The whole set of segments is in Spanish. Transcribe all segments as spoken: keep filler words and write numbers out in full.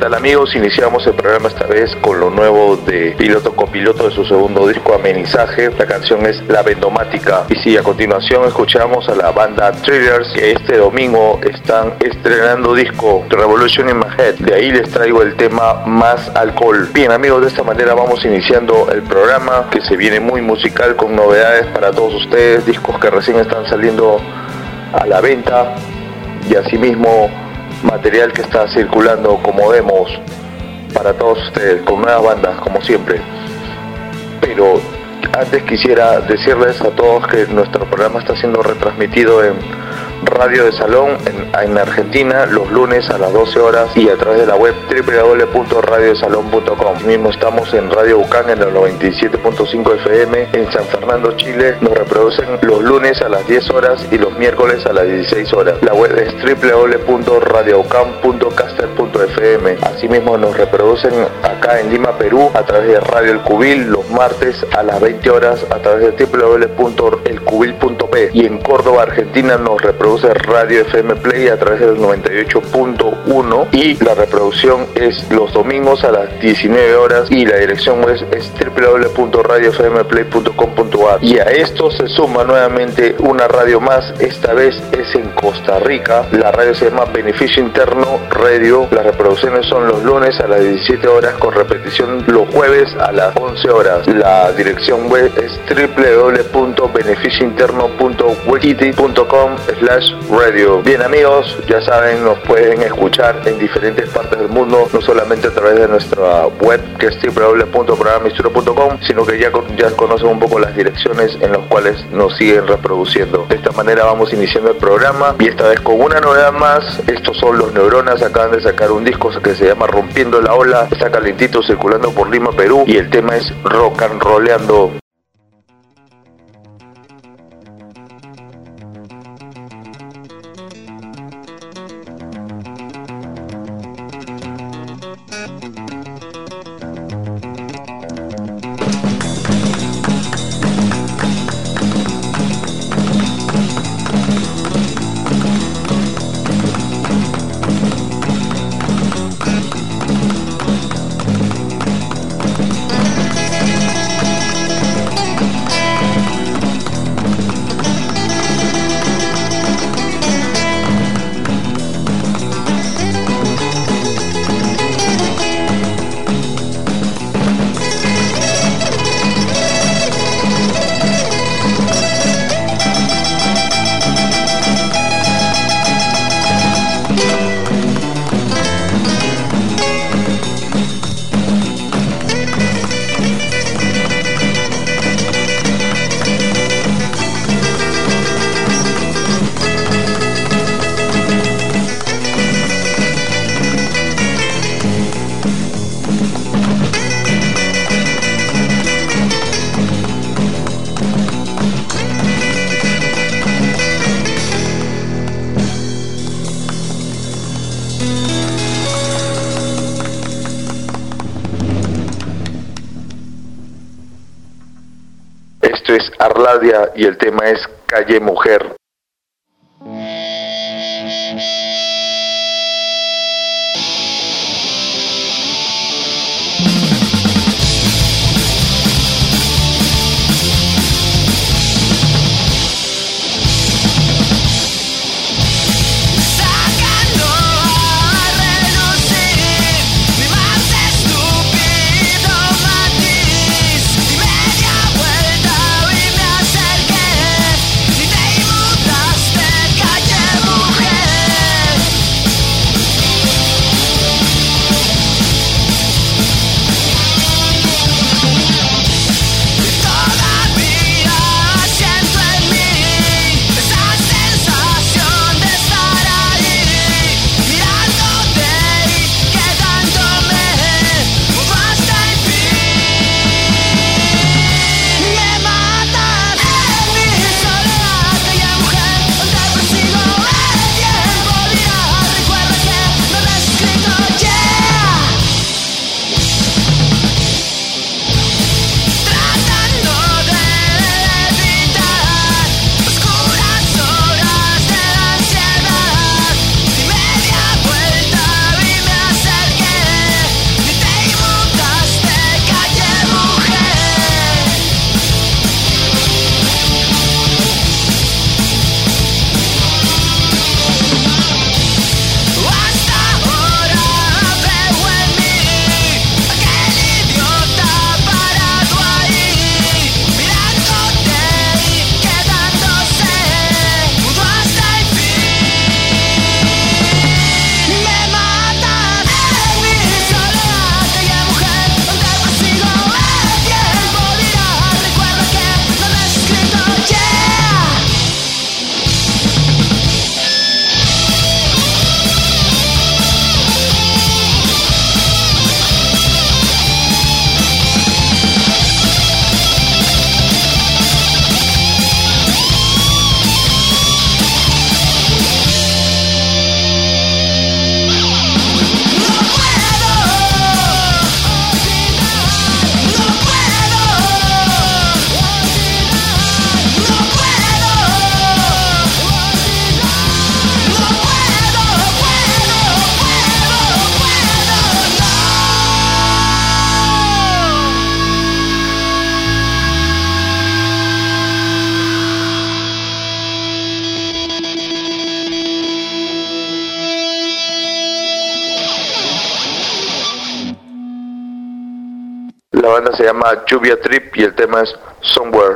tal amigos? Iniciamos el programa esta vez con lo nuevo de Piloto Copiloto de su segundo disco Amenizaje. La canción es La Vendomática. Y sí, a continuación escuchamos a la banda Thrillers, que este domingo están estrenando disco Revolution in My Head. De ahí les traigo el tema Más Alcohol. Bien amigos, de esta manera vamos iniciando el programa, que se viene muy musical con novedades para todos ustedes, discos que recién están saliendo a la venta y asimismo material que está circulando como demos para todos ustedes, con nuevas bandas como siempre. Pero antes quisiera decirles a todos que nuestro programa está siendo retransmitido en Radio de Salón en, en Argentina los lunes a las doce horas y a través de la web doble u doble u doble u punto radio de salón punto com. Mismo estamos en Radio Bucán en el noventa y siete punto cinco F M en San Fernando, Chile. Nos reproducen los lunes a las diez horas y los miércoles a las dieciséis horas. La web es doble u doble u doble u punto radio bucán punto caster punto F M. Asimismo nos reproducen acá en Lima, Perú, a través de Radio El Cubil los martes a las veinte horas a través de doble u doble u doble u punto el cubil punto p. Y en Córdoba, Argentina, nos reproduce Radio F M Play a través del noventa y ocho punto uno y la reproducción es los domingos a las diecinueve horas y la dirección web es doble u doble u doble u punto radio f m play punto com punto a r. Y a esto se suma nuevamente una radio más, esta vez es en Costa Rica. La radio se llama Beneficio Interno Radio. Las reproducciones son los lunes a las diecisiete horas con repetición los jueves a las once horas. La dirección web es doble u doble u doble u punto beneficio interno punto wikiti punto com slash radio. Bien amigos, ya saben, nos pueden escuchar en diferentes partes del mundo, no solamente a través de nuestra web que es doble u doble u doble u punto programa mixtura punto com, sino que ya, ya conocen un poco las direcciones en las cuales nos siguen reproduciendo. De esta manera vamos iniciando el programa y esta vez con una novedad más. Estos son Los Neuronas, acaban de sacar un disco que se llama Rompiendo la Ola, está calentito circulando por Lima, Perú, y el tema es Rock and Rolleando. Esto es Arladia y el tema es Calle Mujer. Media vuelta y me acerqué y te banda se llama Lluvia Trip y el tema es Somewhere.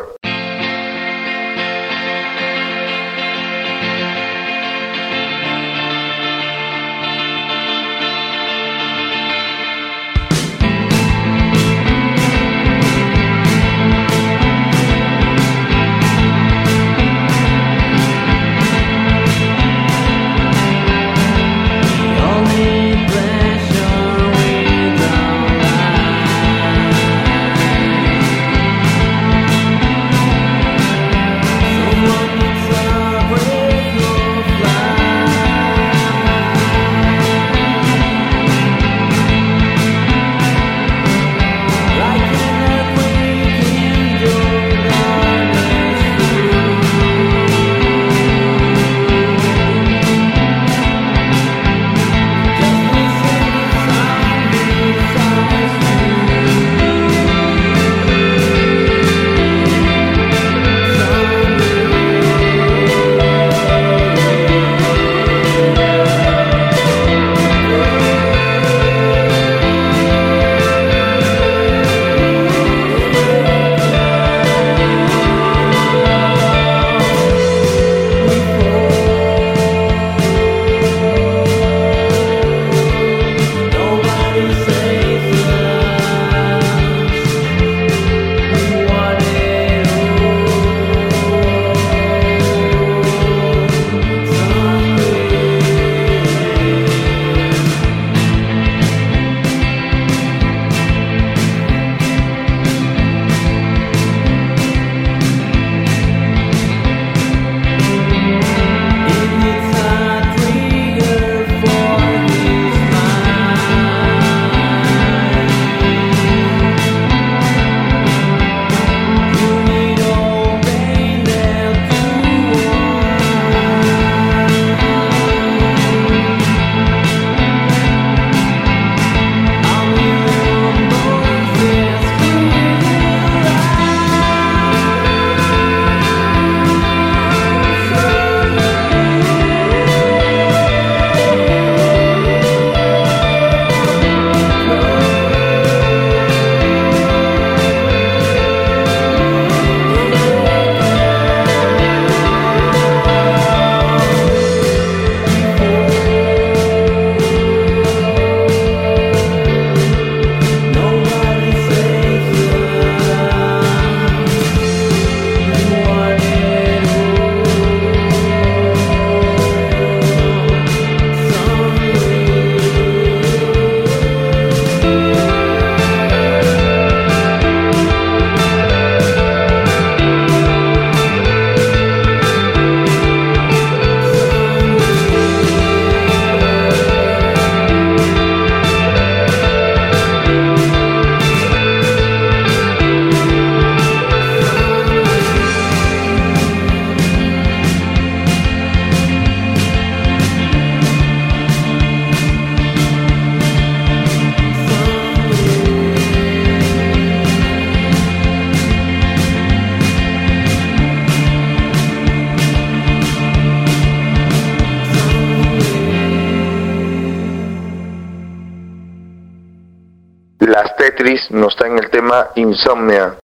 Las Tetris nos está en el tema Insomnia.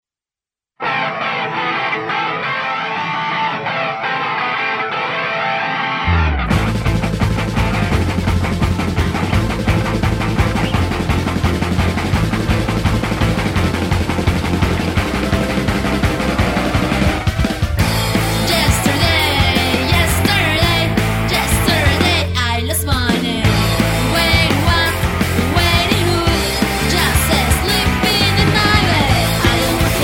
Waiting, who just sleep in the night. I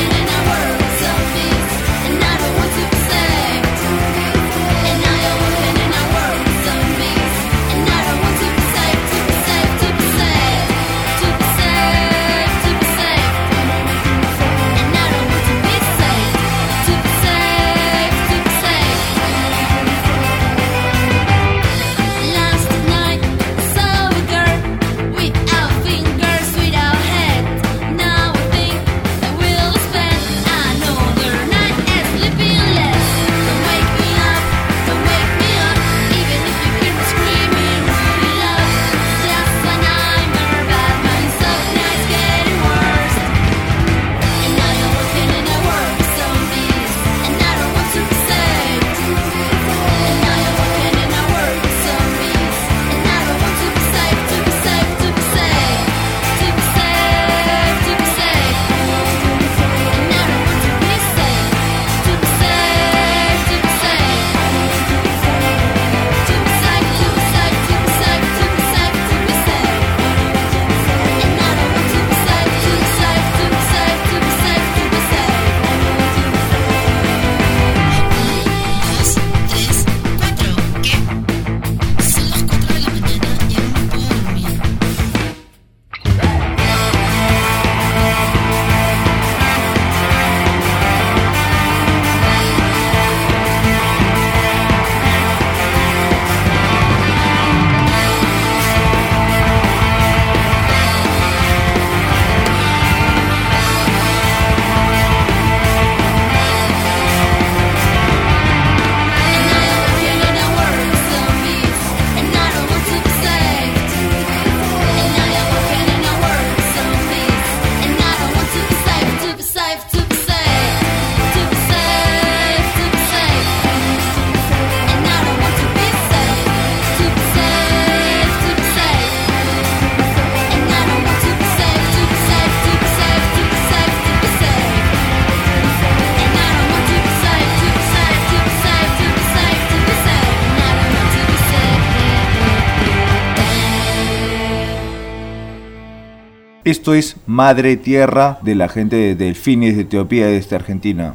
Esto es Madre Tierra de la gente de Delfines de Etiopía desde Argentina.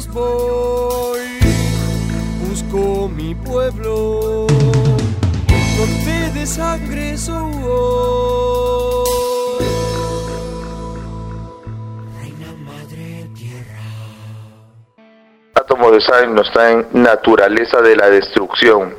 voy, busco mi pueblo. corte de sangre, oh, oh. Reina Madre Tierra. Átomo Design nos está en Naturaleza de la Destrucción.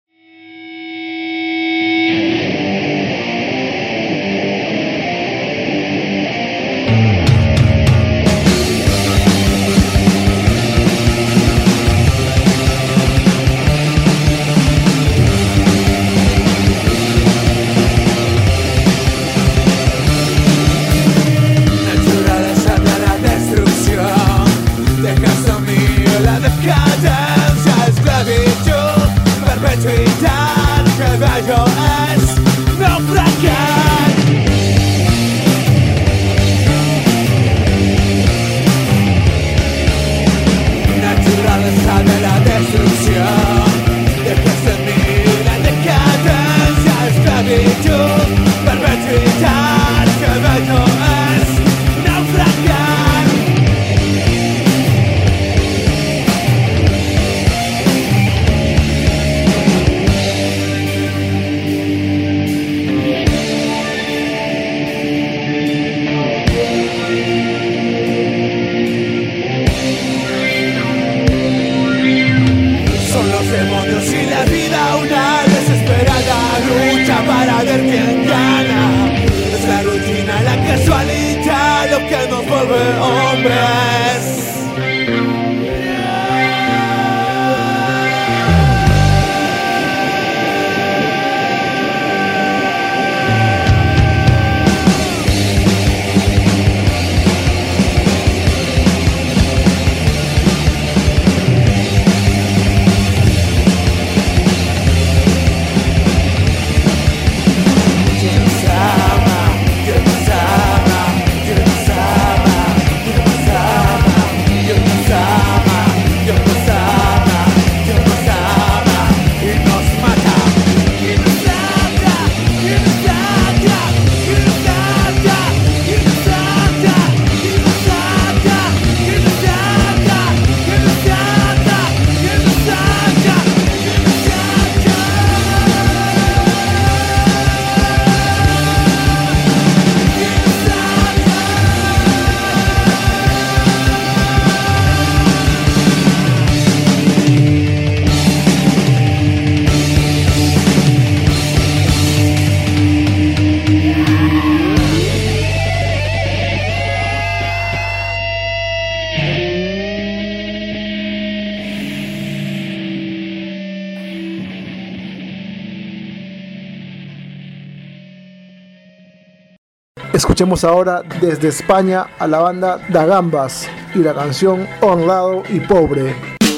Escuchemos ahora desde España a la banda Da Gambas y la canción Honrado y Pobre.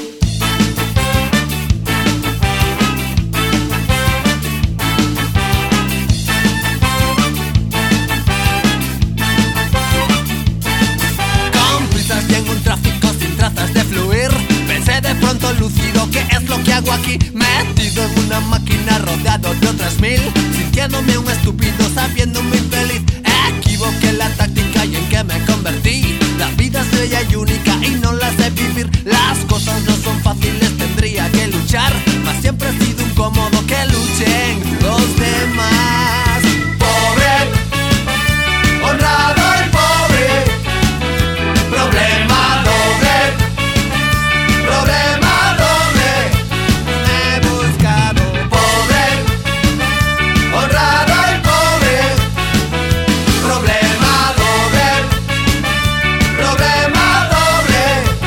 Con prisas y en un tráfico sin trazas de fluir, pensé de pronto lúcido, ¿qué es lo que hago aquí? Metido en una máquina rodeado de otras mil, sintiéndome un estúpido, sabiéndome infeliz. Equivoqué la táctica y en qué me convertí. La vida es bella y única y no la sé vivir. Las cosas no son fáciles, tendría que luchar, mas siempre he sido un cómodo que luchen los demás. Pobre, honrado y pobre, problema doble, problema doble. Me he buscado pobre, honrado y pobre, problema doble, problema doble.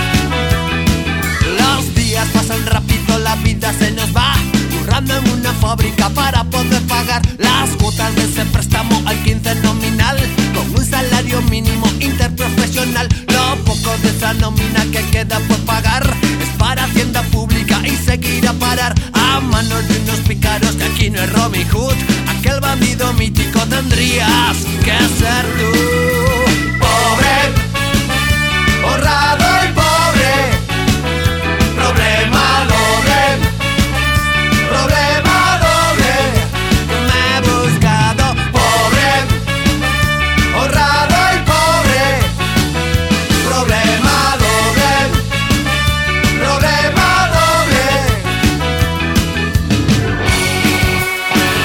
Los días pasan rápido, la vida se nos va, currando en una fábrica para poder pagar las cuotas de ese préstamo al quince nominal, con un salario mínimo interprofesional. Lo poco de esa nómina que queda por pagar es para hacienda pública y seguir a parar a manos de unos pícaros que aquí no es Robin Hood. Aquel bandido mítico tendrías que ser tú. Pobre, honrado y pobre, problema doble, problema doble. Me he buscado pobre, honrado y pobre, problema doble, problema doble.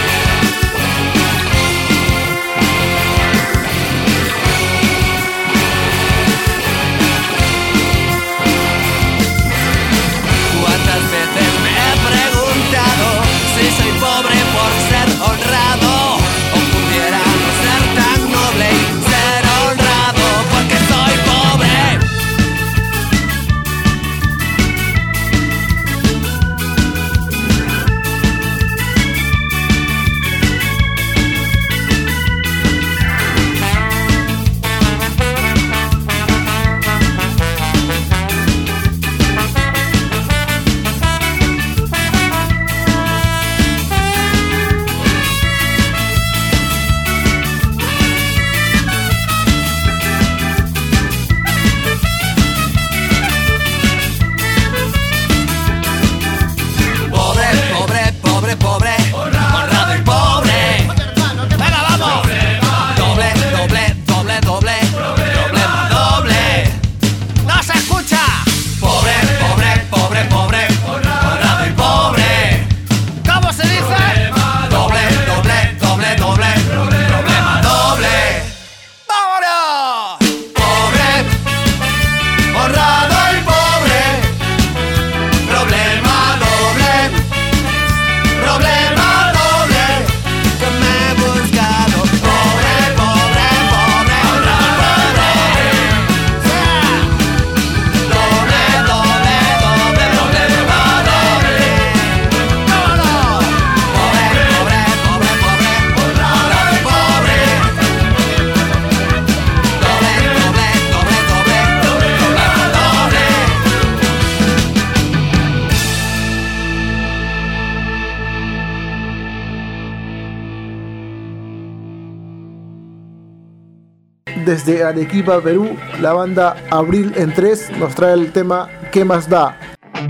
desde Arequipa, Perú, la banda Abril en tres nos trae el tema ¿Qué más da?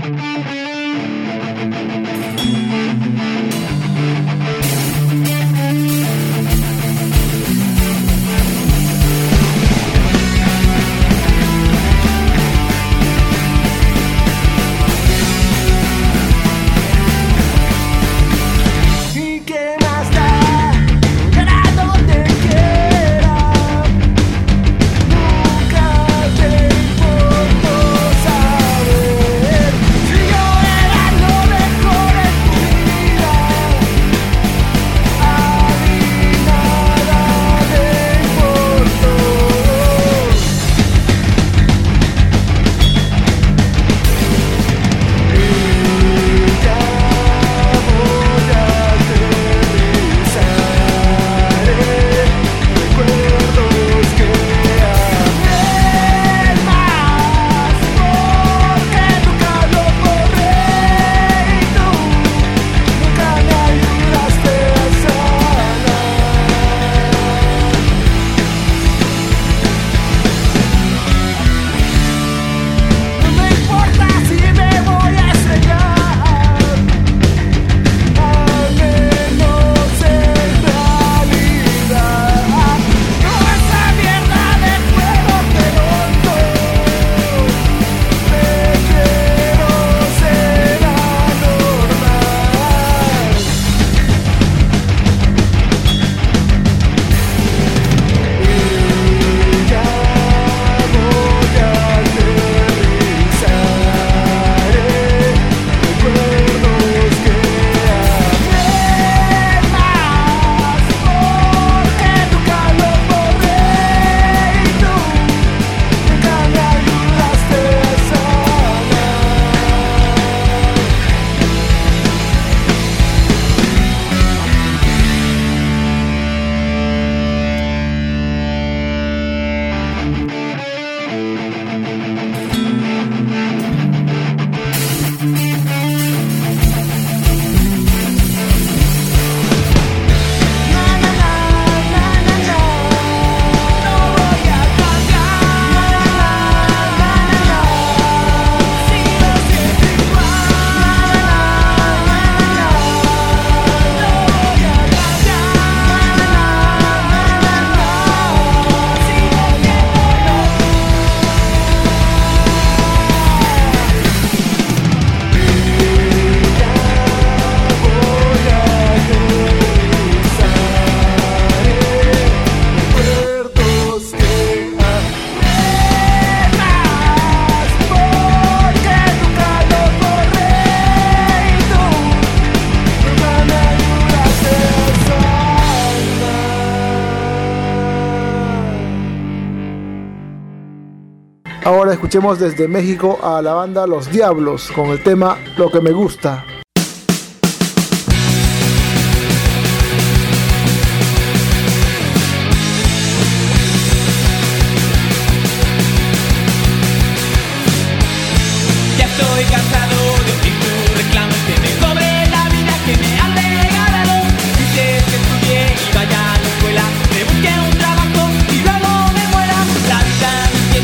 Ahora escuchemos desde México a la banda Los Diablos con el tema Lo que me gusta.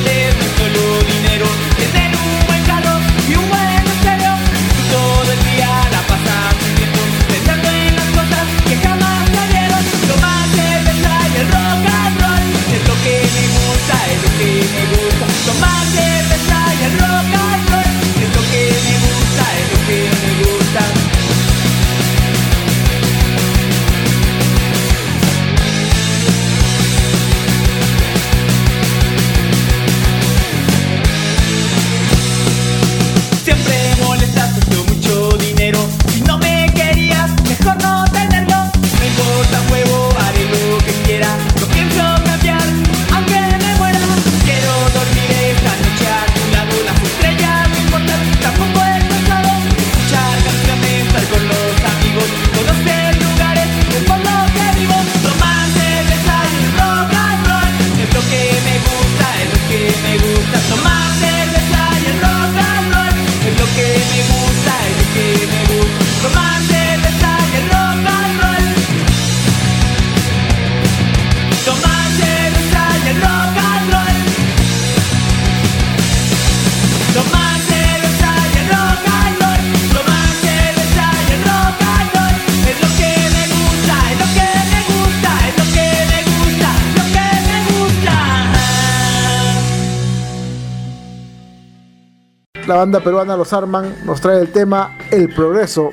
Dinero, tener un buen carro y un buen estéreo, todo el día la banda peruana Los Arman nos trae el tema El Progreso.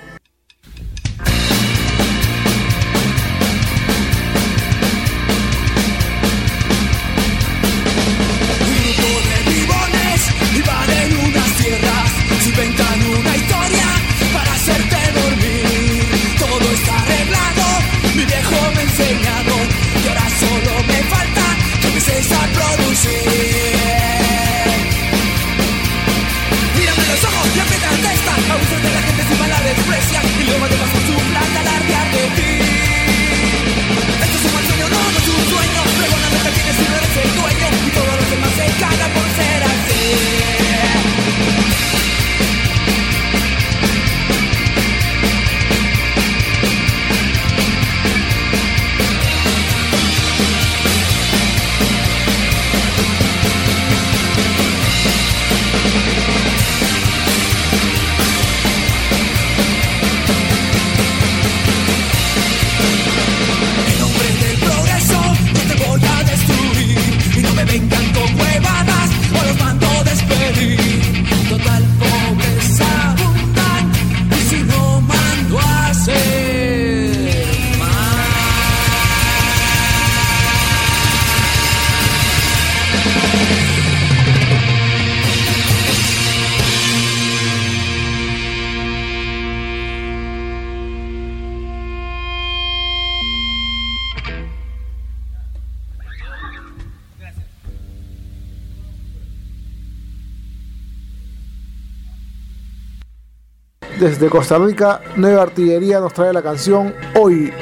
Desde Costa Rica, Nueva Artillería nos trae la canción Hoy.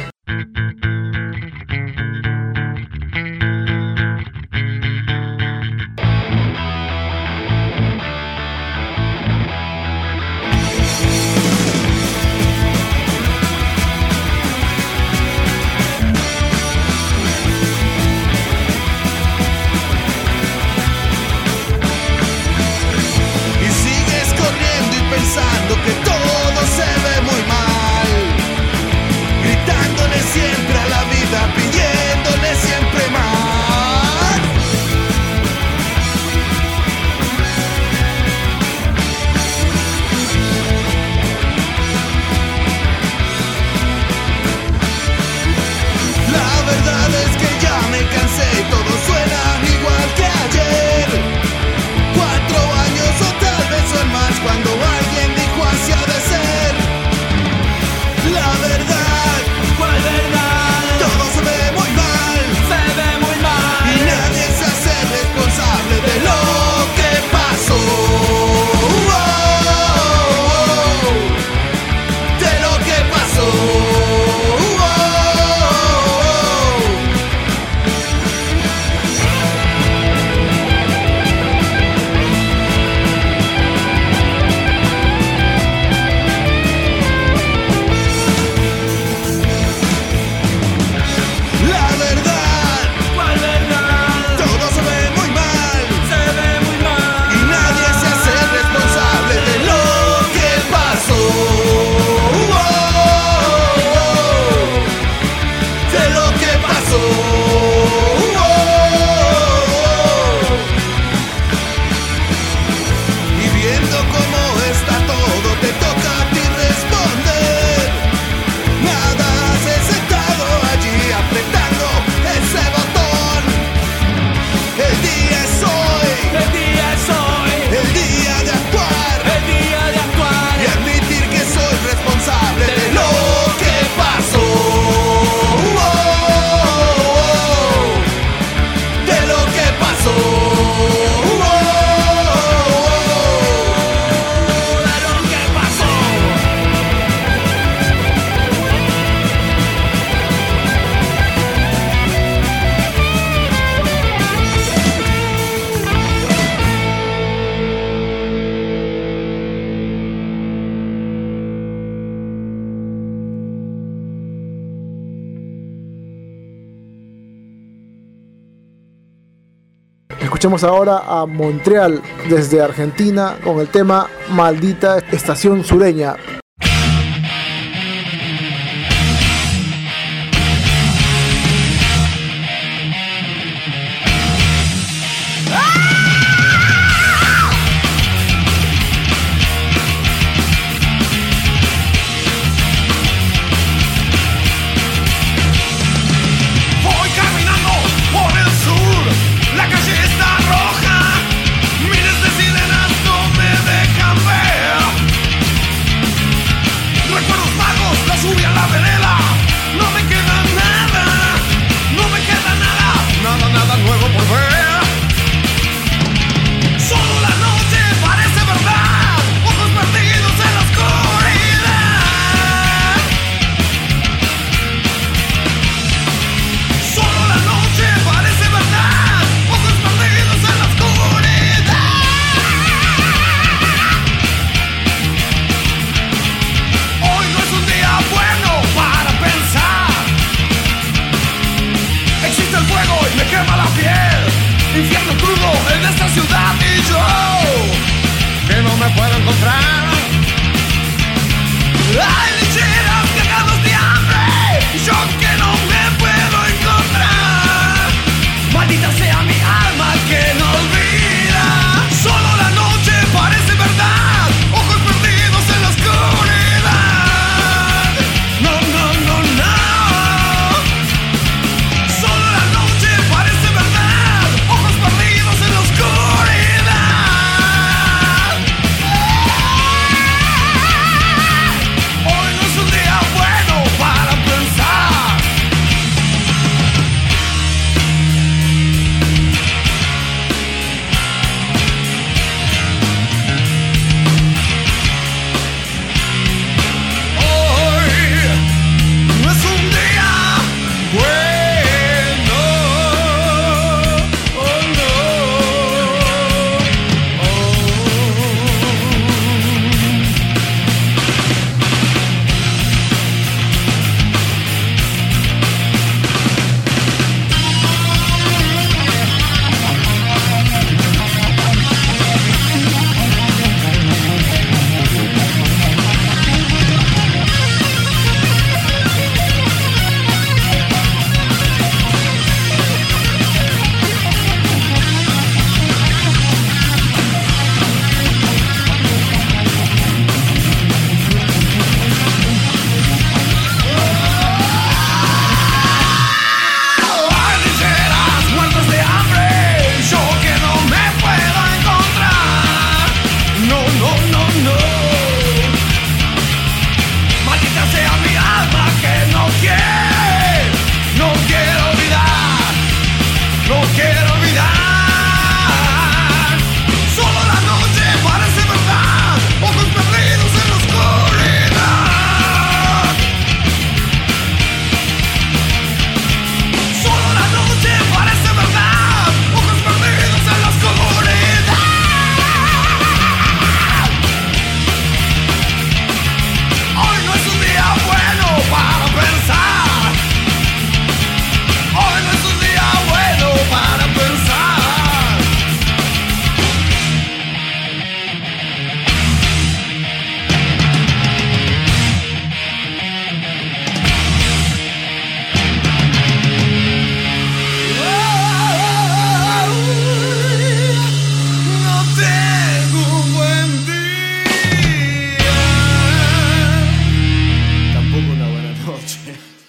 Que todo se ve muy mal, gritándole siempre a la vida, pidiéndole siempre más. La verdad es que ya me cansé y todo suena igual que ayer. Cuatro años o tal vez son más cuando alguien dijo así ha de ser. La verdad, ¿cuál verdad? Todo se ve muy mal, se ve muy mal, y nadie se hace responsable de lo que pasó. Oh, oh, oh, de lo que pasó. Oh, oh, la verdad, ¿cuál verdad? Todo se ve muy mal, se ve muy mal, y nadie se hace responsable de lo que pasó. Oh, oh, oh, de lo que pasó. Oh, oh, y viendo cómo está todo, te toca a ti responder. Nada has sentado allí apretando ese botón. El día es hoy, el día es hoy, el día de actuar, el día de actuar, y admitir que soy responsable de lo que pasó. Oh, oh, oh, de lo que pasó. Oh, oh, oh, de lo que pasó. Escuchemos ahora a Montreal desde Argentina con el tema Maldita Estación Sureña. infierno crudo en esta ciudad y yo que no me puedo encontrar. Hay lecheras cagados de hambre y yo que no me puedo encontrar. Maldita sea mi alma que no olvida. Solo la noche parece verdad, ojos perdidos en la oscuridad. No, no, no, no. Solo la noche parece verdad, ojos perdidos en la oscuridad. Hoy no es un día bueno para pensar. Hoy no es un día bueno. Oh no. Hay lecheras muertas de hambre, yo que no me puedo encontrar. No, no, no, no. Maldita sea mi alma que no quiere, no quiero olvidar, no quiero olvidar. Solo la noche parece verdad, ojos perdidos en la oscuridad. Solo la noche parece verdad, ojos perdidos en la oscuridad. Hoy no es un día bueno para pensar. Hoy no es un día bueno para pensar. No tengo un buen día. Tampoco una buena noche.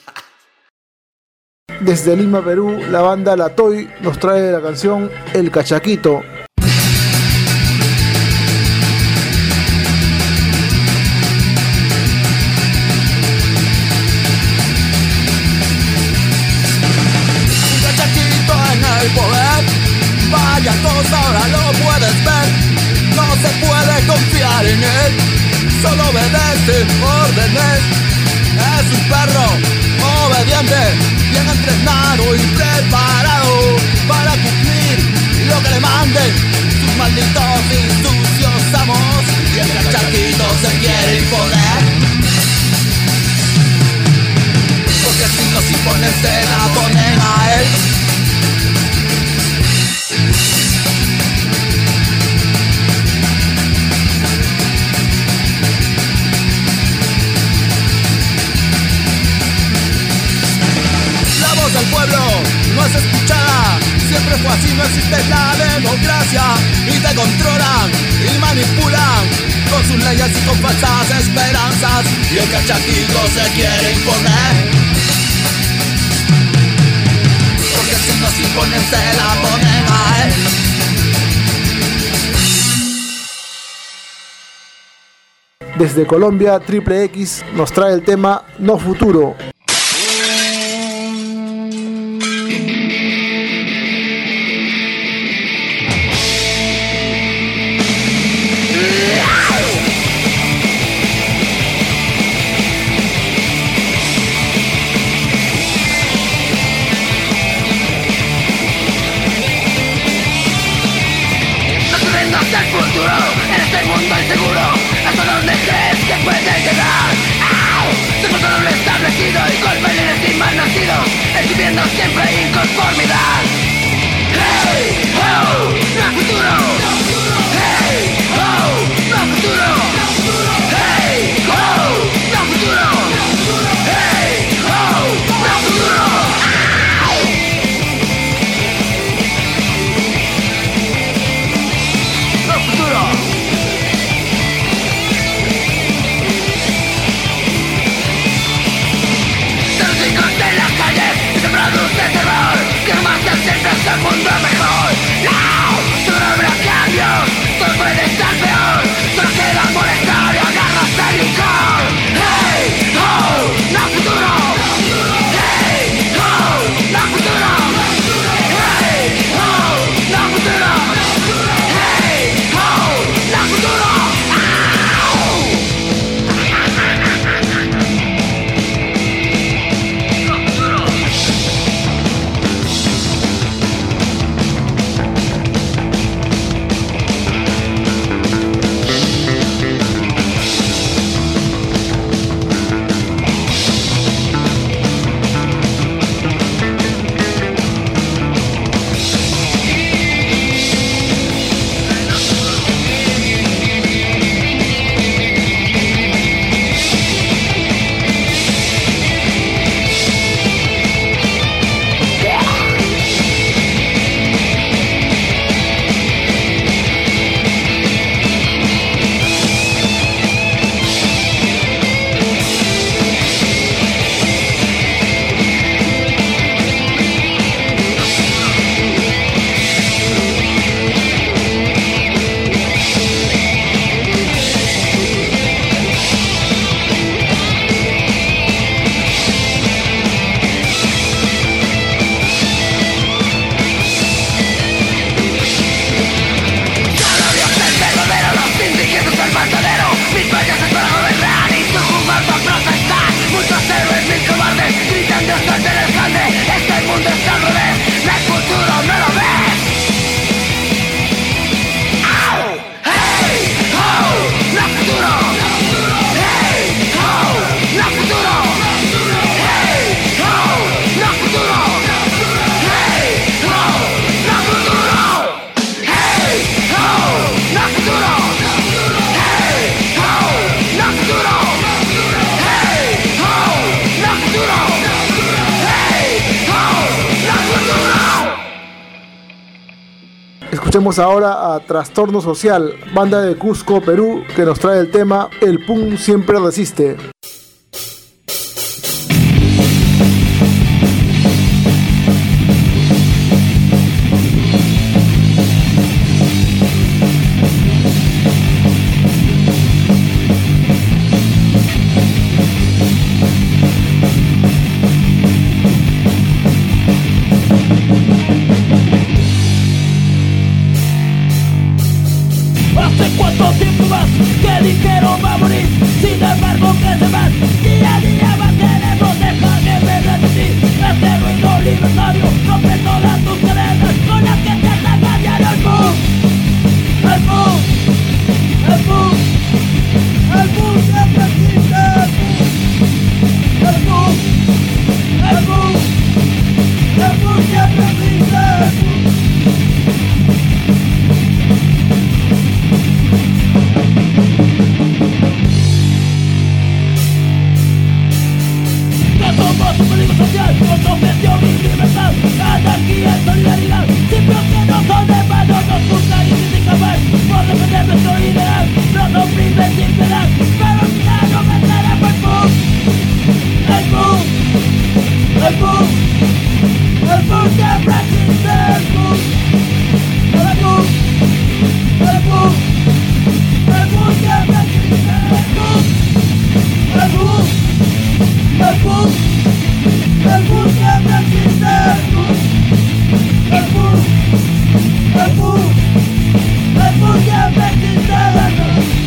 Desde Lima, Perú, la banda La Toy nos trae la canción El Cachaquito. Un cachaquito en el poder, vaya cosa ahora lo puedes ver. No se puede confiar en él, solo obedece órdenes. Es un perro obediente, bien entrenado y preparado para cumplir lo que le manden sus malditos y sucios amos. Y el cachaquito se quiere imponer, porque si los imponen se la ponen a él. La voz del pueblo no es escuchada, siempre fue así, no existe la democracia. Y te controlan y manipulan con sus leyes y con falsas esperanzas. Y el cachaquito se quiere imponer, porque si nos imponen se la ponen a él. Desde Colombia, Triple X nos trae el tema No Futuro. No te vendas del futuro, en este mundo inseguro, ¿hasta dónde crees que puedes llegar? ¡Au! Se fue todo lo establecido y con bailarines y mal nacidos, exhibiendo siempre inconformidad. ¡Hey! ¡Hey! Escuchemos ahora a Trastorno Social, banda de Cusco, Perú, que nos trae el tema El Pum Siempre Resiste. Hace cuánto tiempo más que dijeron va a morir, sin embargo que se van, día a día va queremos dejar de ver de ti, este ruido libertario rompe todas tus cadenas, con las que te ataca diario el boom, el boom, el boom, el boom siempre existe, el boom, el boom, el boom siempre existe. Somos un peligro social, con objeción y libertad, anarquía y solidaridad, siempre que no son de mano, nos buscan y critican más, por defender nuestro ideal, nos oprimen sin piedad, pero al final no venceremos el boom, el boom, el boom, el boom siempre existe, el boom, el boom, el boom, el boom siempre existe, el boom, el boom, el boom. El boom siempre existe, el boom, el boom, el boom, el boom siempre existe, el boom.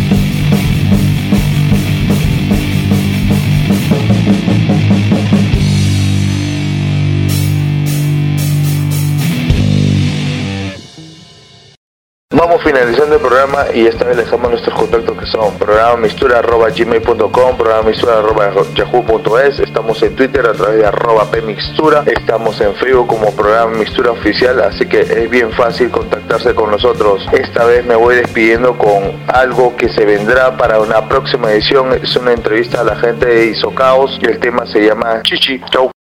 Vamos finalizando el programa y esta vez dejamos nuestros contactos que son programa mistura arroba gmail punto com, programa mistura arroba yahoo punto es, estamos en Twitter a través de arroba pmixtura, estamos en Facebook como programa Mistura Oficial, así que es bien fácil contactarse con nosotros. Esta vez me voy despidiendo con algo que se vendrá para una próxima edición, es una entrevista a la gente de Isocaos y el tema se llama Chichi. Chau.